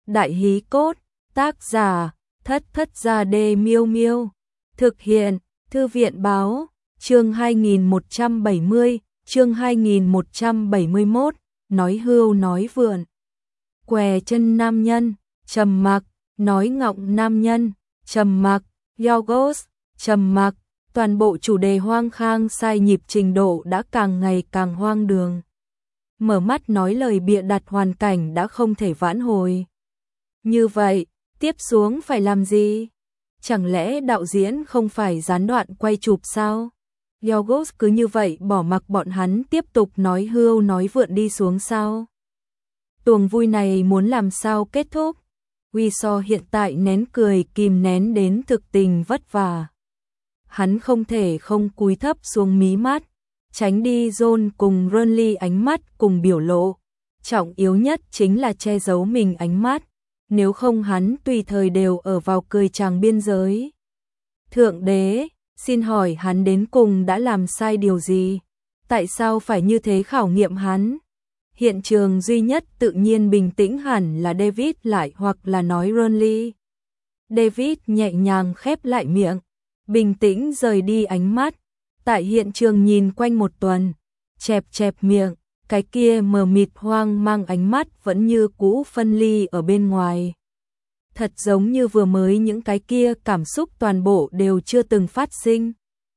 Đại hí cốt, tác giả, Thất Thất Gia Đê Miêu Miêu. Thực hiện, Thư viện báo, chương 2170, chương 2171, nói hưu nói vượn. Què chân nam nhân, trầm mặc, nói ngọng nam nhân, trầm mặc, Yorgos, trầm mặc, toàn bộ chủ đề hoang khang sai nhịp trình độ đã càng ngày càng hoang đường. Mở mắt nói lời bịa đặt hoàn cảnh đã không thể vãn hồi. Như vậy, tiếp xuống phải làm gì? Chẳng lẽ đạo diễn không phải gián đoạn quay chụp sao? Yorgos cứ như vậy bỏ mặc bọn hắn tiếp tục nói hưu nói vượn đi xuống sao? Tuồng vui này muốn làm sao kết thúc? Wiso hiện tại nén cười kìm nén đến thực tình vất vả. Hắn không thể không cúi thấp xuống mí mắt, tránh đi John cùng Renly ánh mắt cùng biểu lộ. Trọng yếu nhất chính là che giấu mình ánh mắt, nếu không hắn tùy thời đều ở vào cười tràng biên giới. Thượng đế, xin hỏi hắn đến cùng đã làm sai điều gì? Tại sao phải như thế khảo nghiệm hắn? Hiện trường duy nhất tự nhiên bình tĩnh hẳn là David lại hoặc là nói Renly. David nhẹ nhàng khép lại miệng, bình tĩnh rời đi ánh mắt. Tại hiện trường nhìn quanh một tuần, chẹp chẹp miệng, cái kia mờ mịt hoang mang ánh mắt vẫn như cũ phân ly ở bên ngoài. Thật giống như vừa mới những cái kia cảm xúc toàn bộ đều chưa từng phát sinh.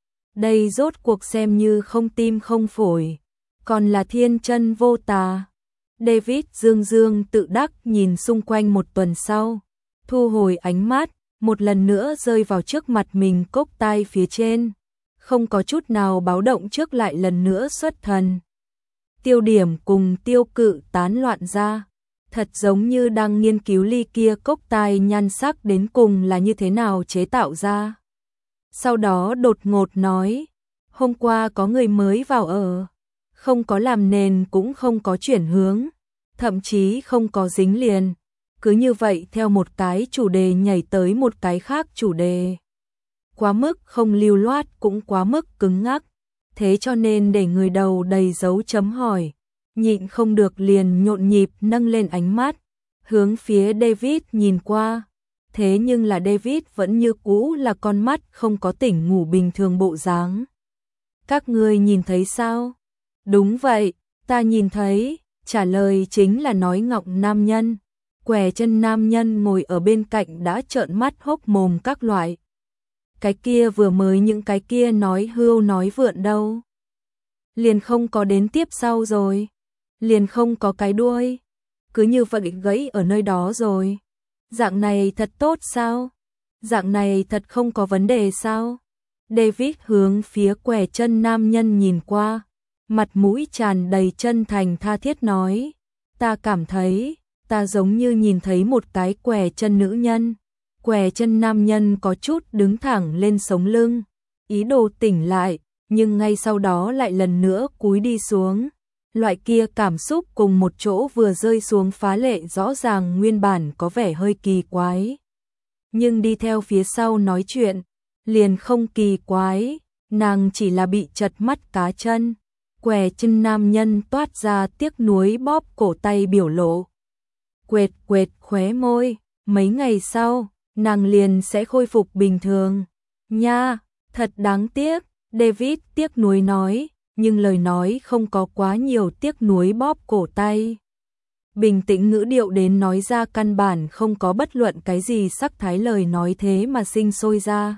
Đây rốt cuộc xem như không tim không phổi, còn là thiên chân vô tà. David dương dương tự đắc nhìn xung quanh một tuần sau, thu hồi ánh mắt, một lần nữa rơi vào trước mặt mình cốc tai phía trên. Không có chút nào báo động trước lại lần nữa xuất thần. Tiêu điểm cùng tiêu cự tán loạn ra, thật giống như đang nghiên cứu ly kia cốc tai nhan sắc đến cùng là như thế nào chế tạo ra. Sau đó đột ngột nói, hôm qua có người mới vào ở, không có làm nền cũng không có chuyển hướng, thậm chí không có dính liền, cứ như vậy theo một cái chủ đề nhảy tới một cái khác chủ đề. Quá mức không lưu loát cũng quá mức cứng ngắc, thế cho nên để người đầu đầy dấu chấm hỏi, nhịn không được liền nhộn nhịp nâng lên ánh mắt, hướng phía David nhìn qua. Thế nhưng là David vẫn như cũ là con mắt không có tỉnh ngủ bình thường bộ dáng. Các ngươi nhìn thấy sao? Đúng vậy, ta nhìn thấy, trả lời chính là nói ngọng nam nhân. Què chân nam nhân ngồi ở bên cạnh đã trợn mắt hốc mồm các loại. Cái kia vừa mới những cái kia nói hưu nói vượn đâu. Liền không có đến tiếp sau rồi. Liền không có cái đuôi. Cứ như vậy gãy ở nơi đó rồi. Dạng này thật tốt sao? Dạng này thật không có vấn đề sao? David hướng phía què chân nam nhân nhìn qua. Mặt mũi tràn đầy chân thành tha thiết nói. Ta cảm thấy, ta giống như nhìn thấy một cái què chân nữ nhân. Què chân nam nhân có chút đứng thẳng lên sống lưng, ý đồ tỉnh lại, nhưng ngay sau đó lại lần nữa cúi đi xuống. Loại kia cảm xúc cùng một chỗ vừa rơi xuống phá lệ rõ ràng nguyên bản có vẻ hơi kỳ quái. Nhưng đi theo phía sau nói chuyện, liền không kỳ quái, nàng chỉ là bị chật mắt cá chân. Què chân nam nhân toát ra tiếc nuối bóp cổ tay biểu lộ. Quệt quệt khóe môi, mấy ngày sau, nàng liền sẽ khôi phục bình thường. Nha, thật đáng tiếc, David tiếc nuối nói, nhưng lời nói không có quá nhiều tiếc nuối bóp cổ tay. Bình tĩnh ngữ điệu đến nói ra căn bản không có bất luận cái gì sắc thái lời nói thế mà sinh sôi ra.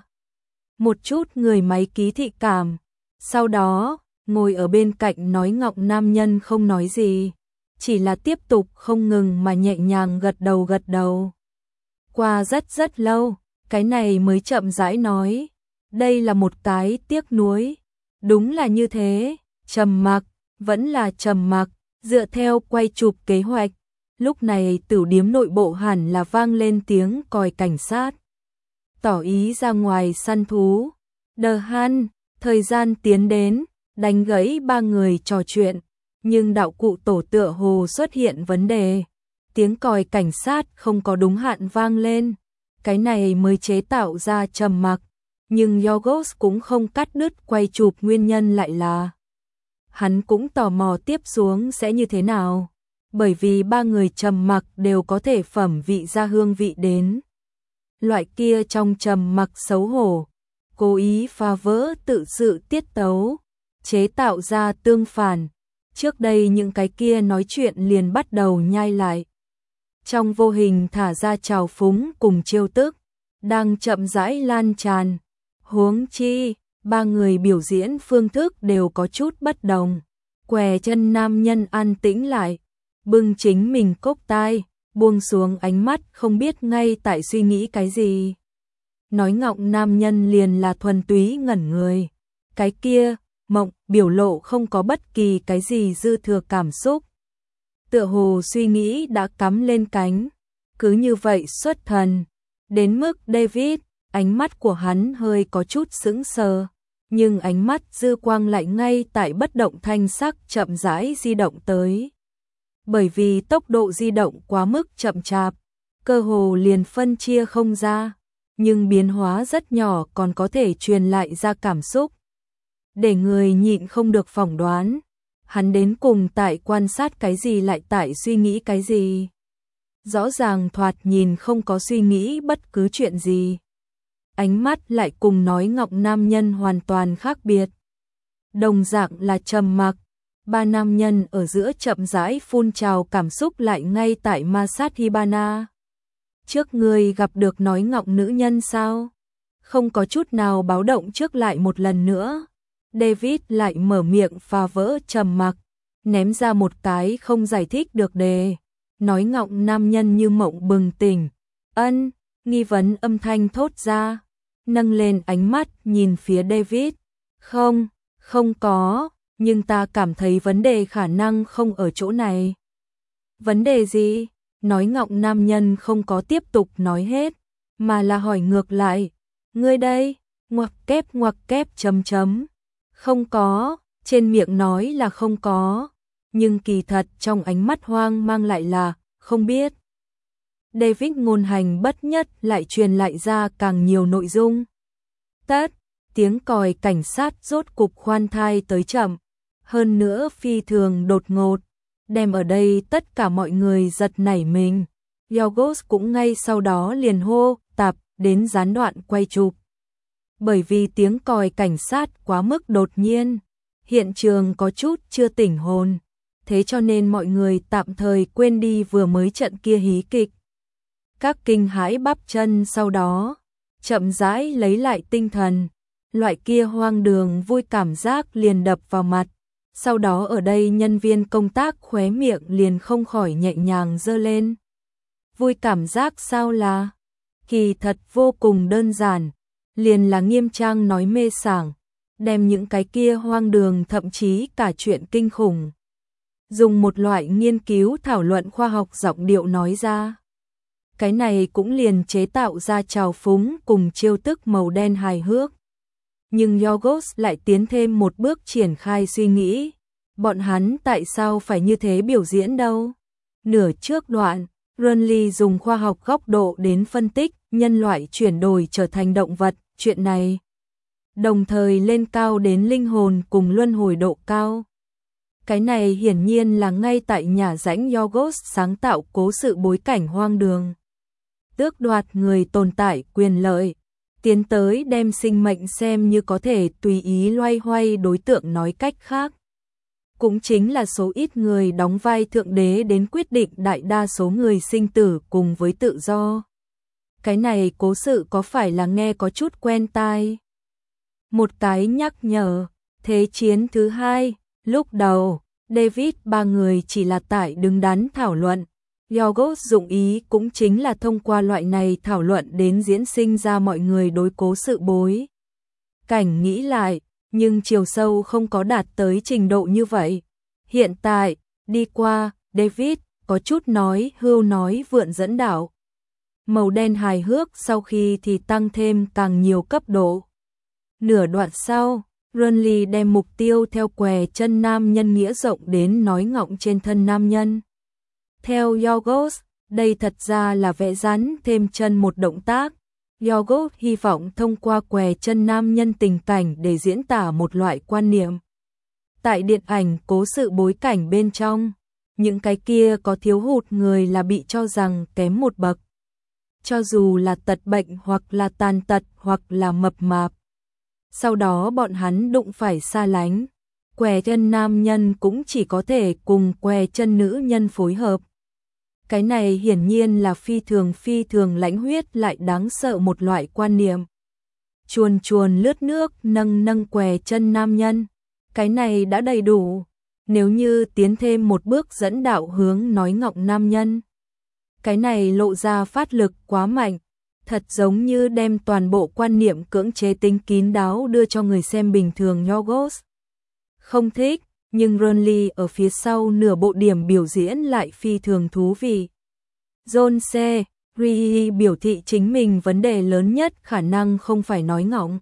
Một chút người máy ký thị cảm. Sau đó, ngồi ở bên cạnh nói ngọng nam nhân không nói gì, chỉ là tiếp tục không ngừng mà nhẹ nhàng gật đầu. Qua rất lâu, cái này mới chậm rãi nói, đây là một cái tiếc nuối. Đúng là như thế, trầm mặc, vẫn là trầm mặc, dựa theo quay chụp kế hoạch. Lúc này tửu điếm nội bộ hẳn là vang lên tiếng còi cảnh sát. Tỏ ý ra ngoài săn thú. Đờ Han, thời gian tiến đến, đánh gãy ba người trò chuyện, nhưng đạo cụ tổ tựa hồ xuất hiện vấn đề. Tiếng còi cảnh sát không có đúng hạn vang lên, cái này mới chế tạo ra trầm mặc, nhưng Yorgos cũng không cắt đứt quay chụp nguyên nhân lại là. Hắn cũng tò mò tiếp xuống sẽ như thế nào. bởi vì ba người trầm mặc đều có thể phẩm vị ra hương vị đến. Loại kia trong trầm mặc xấu hổ, cố ý phá vỡ tự sự tiết tấu, chế tạo ra tương phản. Trước đây những cái kia nói chuyện liền bắt đầu nhai lại. Trong vô hình thả ra trào phúng cùng trêu tức, đang chậm rãi lan tràn. Huống chi, ba người biểu diễn phương thức đều có chút bất đồng. Què chân nam nhân an tĩnh lại, bưng chính mình cốc tai, buông xuống ánh mắt không biết ngay tại suy nghĩ cái gì. Nói ngọng nam nhân liền là thuần túy ngẩn người. Cái kia, mộng, biểu lộ không có bất kỳ cái gì dư thừa cảm xúc. Tựa hồ suy nghĩ đã cắm lên cánh, cứ như vậy xuất thần. Đến mức David, ánh mắt của hắn hơi có chút sững sờ, nhưng ánh mắt dư quang lại ngay tại bất động thanh sắc chậm rãi di động tới. Bởi vì tốc độ di động quá mức chậm chạp, cơ hồ liền phân chia không ra, nhưng biến hóa rất nhỏ còn có thể truyền lại ra cảm xúc. Để người nhịn không được phỏng đoán, hắn đến cùng tại quan sát cái gì lại tại suy nghĩ cái gì. Rõ ràng thoạt nhìn không có suy nghĩ bất cứ chuyện gì. Ánh mắt lại cùng nói ngọng nam nhân hoàn toàn khác biệt. Đồng dạng là trầm mặc, ba nam nhân ở giữa chậm rãi phun trào cảm xúc lại ngay tại ma sát Hibana. Trước người gặp được nói ngọng nữ nhân sao? Không có chút nào báo động trước lại một lần nữa. David lại mở miệng phá vỡ trầm mặc, ném ra một cái không giải thích được đề. Nói ngọng nam nhân như mộng bừng tỉnh. Ân, nghi vấn âm thanh thốt ra, nâng lên ánh mắt nhìn phía David. Không có, nhưng ta cảm thấy vấn đề khả năng không ở chỗ này. Vấn đề gì? Nói ngọng nam nhân không có tiếp tục nói hết, mà là hỏi ngược lại. Ngươi đây, ngoặc kép chấm chấm. Không có, trên miệng nói là không có, nhưng kỳ thật trong ánh mắt hoang mang lại là không biết. David ngôn hành bất nhất lại truyền lại ra càng nhiều nội dung. Tiếng còi cảnh sát rốt cục khoan thai tới chậm, hơn nữa phi thường đột ngột, đem ở đây tất cả mọi người giật nảy mình. Yorgos cũng ngay sau đó liền hô tạp đến gián đoạn quay chụp. Bởi vì tiếng còi cảnh sát quá mức đột nhiên, hiện trường có chút chưa tỉnh hồn, thế cho nên mọi người tạm thời quên đi vừa mới trận kia hí kịch. Các kinh hãi bắp chân sau đó, chậm rãi lấy lại tinh thần, loại kia hoang đường vui cảm giác liền đập vào mặt. Sau đó ở đây nhân viên công tác khóe miệng liền không khỏi nhẹ nhàng giơ lên. Vui cảm giác sao là? Kỳ thật vô cùng đơn giản, liền là nghiêm trang nói mê sảng, đem những cái kia hoang đường thậm chí cả chuyện kinh khủng. Dùng một loại nghiên cứu thảo luận khoa học giọng điệu nói ra. Cái này cũng liền chế tạo ra trào phúng cùng trêu tức màu đen hài hước. Nhưng Yorgos lại tiến thêm một bước triển khai suy nghĩ. Bọn hắn tại sao phải như thế biểu diễn đâu? Nửa trước đoạn, Runley dùng khoa học góc độ đến phân tích nhân loại chuyển đổi trở thành động vật, chuyện này. Đồng thời lên cao đến linh hồn cùng luân hồi độ cao. Cái này hiển nhiên là ngay tại nhà rãnh Yorgos sáng tạo cố sự bối cảnh hoang đường. Tước đoạt người tồn tại quyền lợi, tiến tới đem sinh mệnh xem như có thể tùy ý loay hoay đối tượng nói cách khác. Cũng chính là số ít người đóng vai thượng đế đến quyết định đại đa số người sinh tử cùng với tự do. Cái này cố sự có phải là nghe có chút quen tai? Một cái nhắc nhở, Thế chiến thứ hai, lúc đầu, David ba người chỉ là tại đứng đắn thảo luận. Yorgos dụng ý cũng chính là thông qua loại này thảo luận đến diễn sinh ra mọi người đối cố sự bối. Cảnh nghĩ lại, nhưng chiều sâu không có đạt tới trình độ như vậy. Hiện tại, đi qua, David có chút nói hưu nói vượn dẫn đảo. Màu đen hài hước sau khi thì tăng thêm càng nhiều cấp độ. Nửa đoạn sau, Runley đem mục tiêu theo què chân nam nhân nghĩa rộng đến nói ngọng trên thân nam nhân. Theo Yorgos, đây thật ra là vẽ rắn thêm chân một động tác. Yorgos hy vọng thông qua què chân nam nhân tình cảnh để diễn tả một loại quan niệm. Tại điện ảnh cố sự bối cảnh bên trong, những cái kia có thiếu hụt người là bị cho rằng kém một bậc. Cho dù là tật bệnh hoặc là tàn tật hoặc là mập mạp. Sau đó bọn hắn đụng phải xa lánh. Què chân nam nhân cũng chỉ có thể cùng què chân nữ nhân phối hợp. Cái này hiển nhiên là phi thường lãnh huyết lại đáng sợ một loại quan niệm. Chuồn chuồn lướt nước nâng què chân nam nhân. Cái này đã đầy đủ. Nếu như tiến thêm một bước dẫn đạo hướng nói ngọng nam nhân. Cái này lộ ra phát lực quá mạnh. Thật giống như đem toàn bộ quan niệm cưỡng chế tính kín đáo đưa cho người xem bình thường Yorgos. Không thích, nhưng Renly ở phía sau nửa bộ điểm biểu diễn lại phi thường thú vị. John C. Reilly biểu thị chính mình vấn đề lớn nhất khả năng không phải nói ngọng.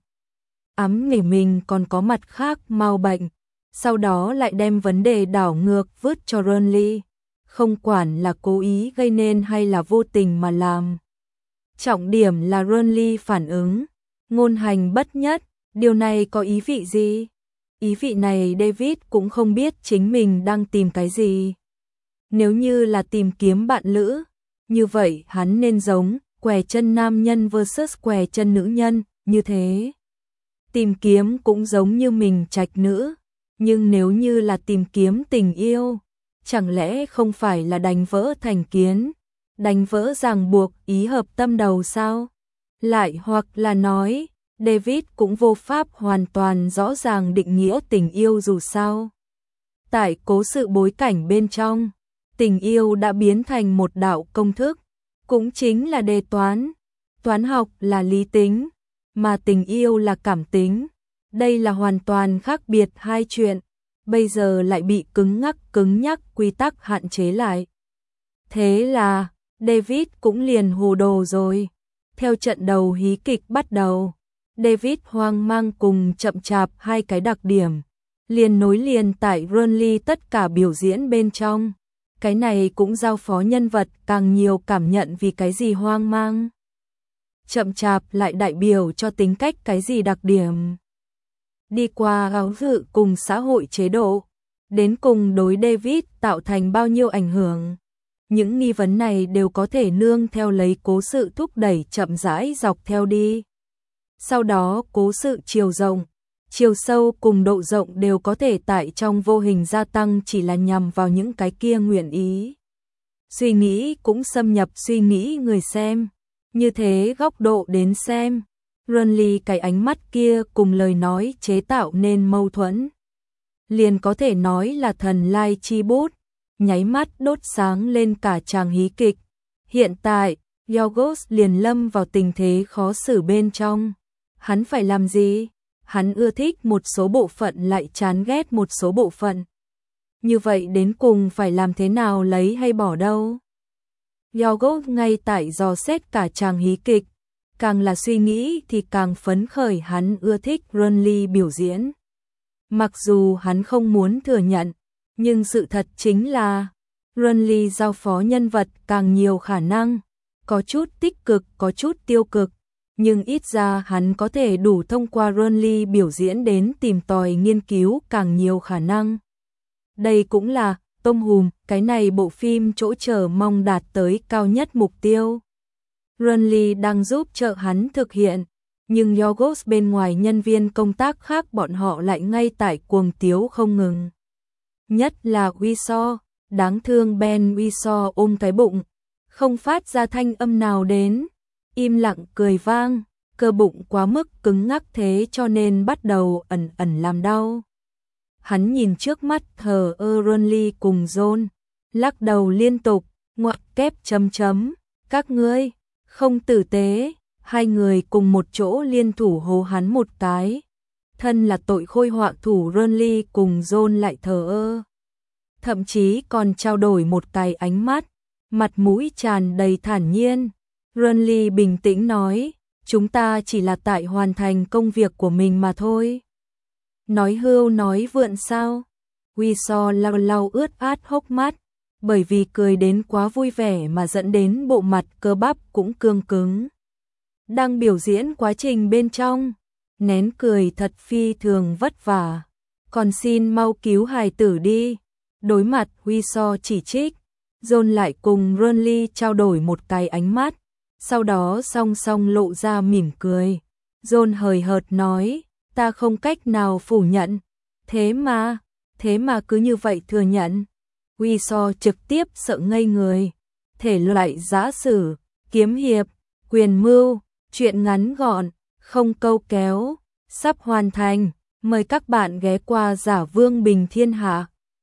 Ám nghỉ mình còn có mặt khác mau bệnh. Sau đó lại đem vấn đề đảo ngược vứt cho Renly. Không quản là cố ý gây nên hay là vô tình mà làm. Trọng điểm là Renly phản ứng. Ngôn hành bất nhất, điều này có ý vị gì? Ý vị này David cũng không biết chính mình đang tìm cái gì. Nếu như là tìm kiếm bạn lữ, như vậy hắn nên giống què chân nam nhân versus què chân nữ nhân, như thế. Tìm kiếm cũng giống như mình trạch nữ, nhưng nếu như là tìm kiếm tình yêu, chẳng lẽ không phải là đánh vỡ thành kiến, đánh vỡ ràng buộc ý hợp tâm đầu sao? Lại hoặc là nói, David cũng vô pháp hoàn toàn rõ ràng định nghĩa tình yêu dù sao. Tại cố sự bối cảnh bên trong, tình yêu đã biến thành một đạo công thức, cũng chính là đề toán. Toán học là lý tính, mà tình yêu là cảm tính. Đây là hoàn toàn khác biệt hai chuyện, bây giờ lại bị cứng nhắc quy tắc hạn chế lại. Thế là, David cũng liền hồ đồ rồi. Theo trận đầu hí kịch bắt đầu, David hoang mang cùng chậm chạp hai cái đặc điểm, liền nối liền tại Renly tất cả biểu diễn bên trong. Cái này cũng giao phó nhân vật càng nhiều cảm nhận vì cái gì hoang mang. Chậm chạp lại đại biểu cho tính cách cái gì đặc điểm. Đi qua giáo dự cùng xã hội chế độ, đến cùng đối David tạo thành bao nhiêu ảnh hưởng. Những nghi vấn này đều có thể nương theo lấy cố sự thúc đẩy chậm rãi dọc theo đi. Sau đó cố sự chiều rộng, chiều sâu cùng độ rộng đều có thể tại trong vô hình gia tăng chỉ là nhằm vào những cái kia nguyện ý. Suy nghĩ cũng xâm nhập suy nghĩ người xem. Như thế góc độ đến xem, Renly cái ánh mắt kia cùng lời nói chế tạo nên mâu thuẫn. Liền có thể nói là thần lai chi bút, nháy mắt đốt sáng lên cả tràng hí kịch. Hiện tại, Yorgos liền lâm vào tình thế khó xử bên trong. Hắn phải làm gì? Hắn ưa thích một số bộ phận lại chán ghét một số bộ phận. Như vậy đến cùng phải làm thế nào lấy hay bỏ đâu? Yorgos ngay tại dò xét cả tràng hí kịch, càng là suy nghĩ thì càng phấn khởi. Hắn ưa thích Renly biểu diễn. Mặc dù hắn không muốn thừa nhận, nhưng sự thật chính là Renly giao phó nhân vật càng nhiều khả năng, có chút tích cực, có chút tiêu cực, nhưng ít ra hắn có thể đủ thông qua Renly biểu diễn đến tìm tòi nghiên cứu càng nhiều khả năng. Đây cũng là Tom Hùm, cái này bộ phim chỗ chờ mong đạt tới cao nhất mục tiêu. Renly đang giúp trợ hắn thực hiện, nhưng Yorgos bên ngoài nhân viên công tác khác bọn họ lại ngay tại cuồng tiếu không ngừng. Nhất là Whishaw, đáng thương Ben Whishaw ôm cái bụng, không phát ra thanh âm nào đến, im lặng cười vang, cơ bụng quá mức cứng ngắc thế cho nên bắt đầu ẩn làm đau. Hắn nhìn trước mắt thờ ơ Renly cùng John, lắc đầu liên tục, ngoặc kép chấm chấm, các ngươi, không tử tế, hai người cùng một chỗ liên thủ hô hắn một cái. Thân là tội khôi họa thủ Renly cùng John lại thờ ơ. Thậm chí còn trao đổi một cái ánh mắt, mặt mũi tràn đầy thản nhiên. Renly bình tĩnh nói, chúng ta chỉ là tại hoàn thành công việc của mình mà thôi. Nói hưu nói vượn sao? Whishaw lau ướt át hốc mắt, bởi vì cười đến quá vui vẻ mà dẫn đến bộ mặt cơ bắp cũng cương cứng. Đang biểu diễn quá trình bên trong, nén cười thật phi thường vất vả. Còn xin mau cứu hài tử đi. Đối mặt Huy So chỉ trích, John lại cùng Renly trao đổi một cái ánh mắt, sau đó song song lộ ra mỉm cười. John hời hợt nói, ta không cách nào phủ nhận, thế mà cứ như vậy thừa nhận. Huy So trực tiếp sợ ngây người, thể loại giã sử, kiếm hiệp, quyền mưu, truyện ngắn gọn, không câu kéo, sắp hoàn thành, mời các bạn ghé qua Giả Vương Bình Thiên Hạ.